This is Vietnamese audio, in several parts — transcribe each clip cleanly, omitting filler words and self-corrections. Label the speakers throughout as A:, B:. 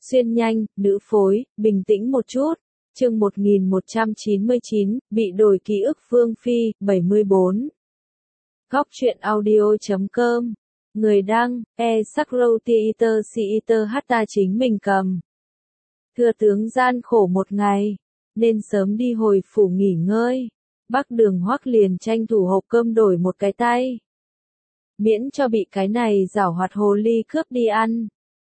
A: Xuyên nhanh, nữ phối, bình tĩnh một chút. Chương 1199, bị đổi ký ức Vương Phi, 74. Góc truyện audio.com. Người đăng, Sakrotiiter Siiter Hatta chính mình cầm. Thưa tướng gian khổ một ngày, nên sớm đi hồi phủ nghỉ ngơi. Bắc Đường Hoắc liền tranh thủ hộp cơm đổi một cái tay. Miễn cho bị cái này giảo hoạt hồ ly cướp đi ăn.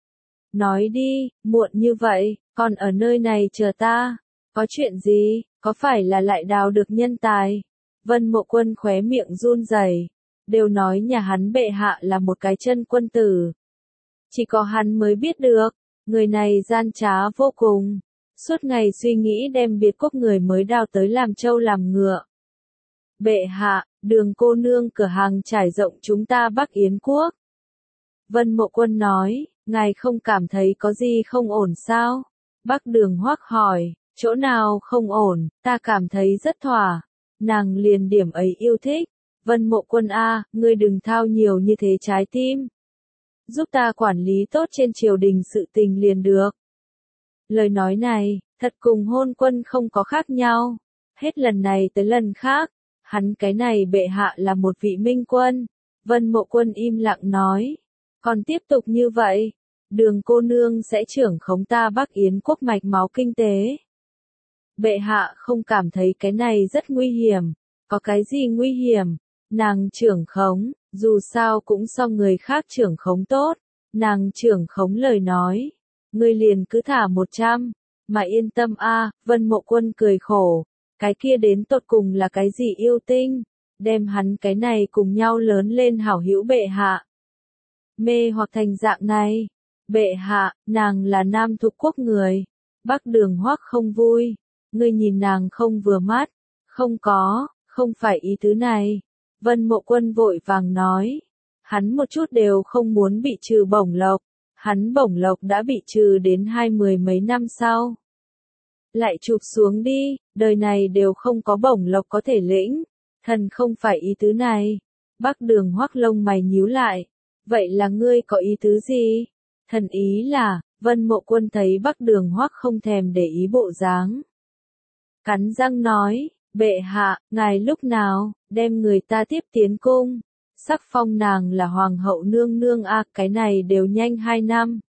A: Nói đi, muộn như vậy, còn ở nơi này chờ ta. Có chuyện gì, có phải là lại đào được nhân tài? Vân Mộ Quân khóe miệng run rẩy, đều nói nhà hắn bệ hạ là một cái chân quân tử. Chỉ có hắn mới biết được, người này gian trá vô cùng. Suốt ngày suy nghĩ đem Biệt Quốc người mới đào tới làm trâu làm ngựa. Bệ hạ, Đường cô nương cửa hàng trải rộng chúng ta Bắc Yến Quốc. Vân Mộ Quân nói, ngài không cảm thấy có gì không ổn sao? Bắc Đường Hoắc hỏi, chỗ nào không ổn, ta cảm thấy rất thỏa. Nàng liền điểm ấy yêu thích. Vân Mộ Quân a, ngươi đừng thao nhiều như thế trái tim. Giúp ta quản lý tốt trên triều đình sự tình liền được. Lời nói này, thật cùng hôn quân không có khác nhau. Hết lần này tới lần khác, hắn cái này bệ hạ là một vị minh quân. Vân Mộ Quân im lặng nói, còn tiếp tục như vậy, Đường cô nương sẽ trưởng khống ta Bắc Yến Quốc mạch máu kinh tế. Bệ hạ không cảm thấy cái này rất nguy hiểm. Có cái gì nguy hiểm? Nàng trưởng khống, dù sao cũng so người khác trưởng khống tốt. Nàng trưởng khống lời nói, ngươi liền cứ thả 100, mà yên tâm a. Vân Mộ Quân cười khổ, cái kia đến tột cùng là cái gì yêu tinh, đem hắn cái này cùng nhau lớn lên hảo hữu bệ hạ. Mê hoặc thành dạng này, bệ hạ, nàng là Nam Thục Quốc người. Bắc Đường Hoắc không vui, ngươi nhìn nàng không vừa mắt, không phải ý tứ này. Vân Mộ Quân vội vàng nói, hắn một chút đều không muốn bị trừ bổng lộc, hắn bổng lộc đã bị trừ đến 20 mấy năm sau. Lại chụp xuống đi, đời này đều không có bổng lộc có thể lĩnh, thần không phải ý tứ này. Bắc Đường Hoắc lông mày nhíu lại, vậy là ngươi có ý tứ gì? Thần ý là, Vân Mộ Quân thấy Bắc Đường Hoắc không thèm để ý bộ dáng. Cắn răng nói, bệ hạ, ngài lúc nào, đem người ta tiếp tiến cung, sắc phong nàng là hoàng hậu nương nương a, cái này đều nhanh 2 năm.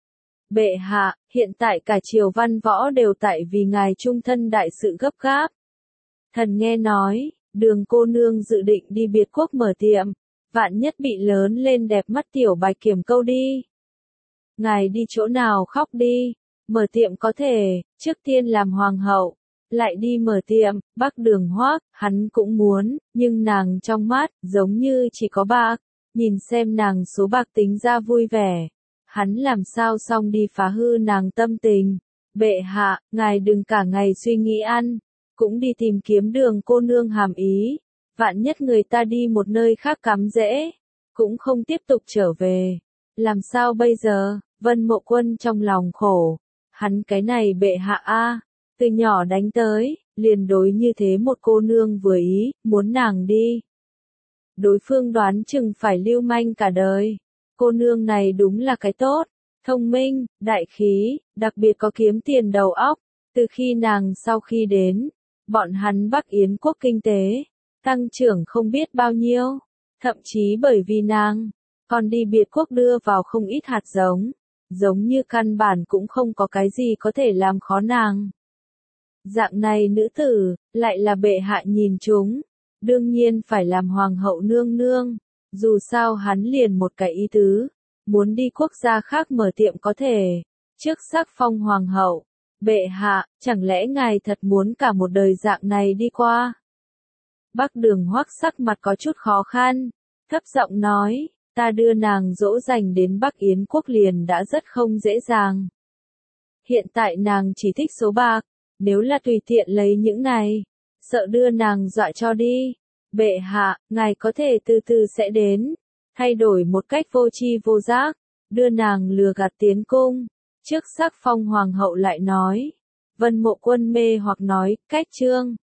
A: Bệ hạ, hiện tại cả triều văn võ đều tại vì ngài trung thân đại sự gấp gáp. Thần nghe nói, Đường cô nương dự định đi Biệt Quốc mở tiệm, vạn nhất bị lớn lên đẹp mắt tiểu Bạch Kiểm câu đi. Ngài đi chỗ nào khóc đi, mở tiệm có thể, trước tiên làm hoàng hậu, lại đi mở tiệm. Bắc Đường Hoắc, hắn cũng muốn, nhưng nàng trong mắt, giống như chỉ có bạc, nhìn xem nàng số bạc tính ra vui vẻ. Hắn làm sao xong đi phá hư nàng tâm tình. Bệ hạ, ngài đừng cả ngày suy nghĩ ăn, cũng đi tìm kiếm Đường cô nương hàm ý. Vạn nhất người ta đi một nơi khác cắm rễ, cũng không tiếp tục trở về. Làm sao bây giờ? Vân Mộ Quân trong lòng khổ. Hắn cái này bệ hạ a, từ nhỏ đánh tới, liền đối như thế một cô nương vừa ý, muốn nàng đi. Đối phương đoán chừng phải lưu manh cả đời. Cô nương này đúng là cái tốt, thông minh, đại khí, đặc biệt có kiếm tiền đầu óc. Từ khi nàng sau khi đến, bọn hắn Bắc Yến Quốc kinh tế tăng trưởng không biết bao nhiêu, thậm chí bởi vì nàng còn đi Biệt Quốc đưa vào không ít hạt giống, giống như căn bản cũng không có cái gì có thể làm khó nàng. Dạng này nữ tử, lại là bệ hạ nhìn chúng, đương nhiên phải làm hoàng hậu nương nương. Dù sao hắn liền một cái ý tứ, muốn đi quốc gia khác mở tiệm có thể, trước sắc phong hoàng hậu. Bệ hạ, chẳng lẽ ngài thật muốn cả một đời dạng này đi qua? Bắc Đường Hoắc sắc mặt có chút khó khăn, thấp giọng nói, ta đưa nàng dỗ dành đến Bắc Yến Quốc liền đã rất không dễ dàng. Hiện tại nàng chỉ thích số bạc, nếu là tùy tiện lấy những này, sợ đưa nàng dọa cho đi. Bệ hạ, ngài có thể từ từ sẽ đến, thay đổi một cách vô tri vô giác, đưa nàng lừa gạt tiến cung, trước sắc phong hoàng hậu lại nói. Vân Mộ Quân mê hoặc nói, cách chương.